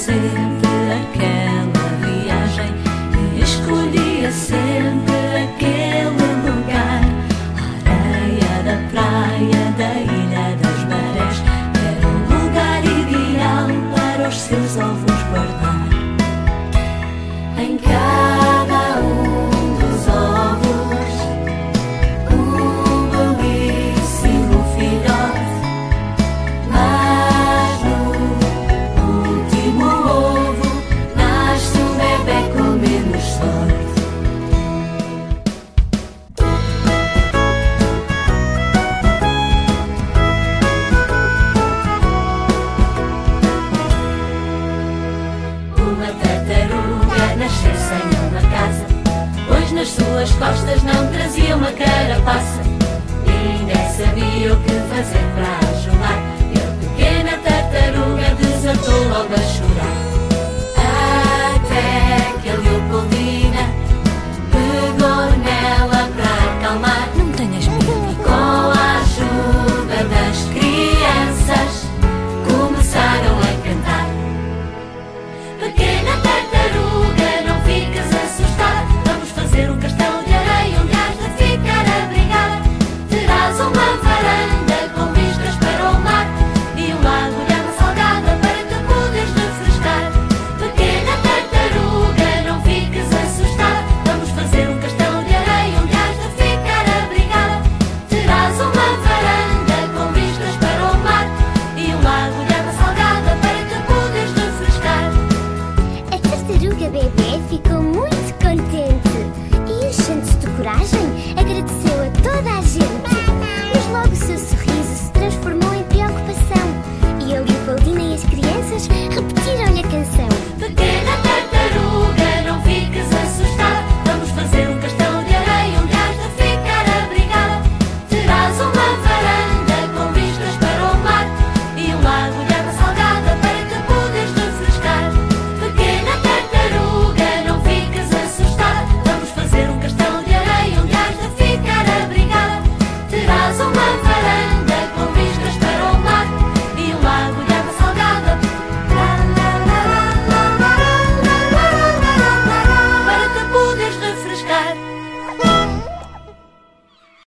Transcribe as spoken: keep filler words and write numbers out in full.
sempre aquela viagem e escolhia sempre aquele lugar. A areia da praia, da ilha das marés, era o lugar ideal para os seus ovos guardar. Em cada um dos ovos, um belíssimo filhote, mas no último ovo nasce um bebê com menos sorte. Uma tartaruga nasceu sem uma casa, pois nas suas costas não trazia uma carapaça, ninguém sabia o que fazer para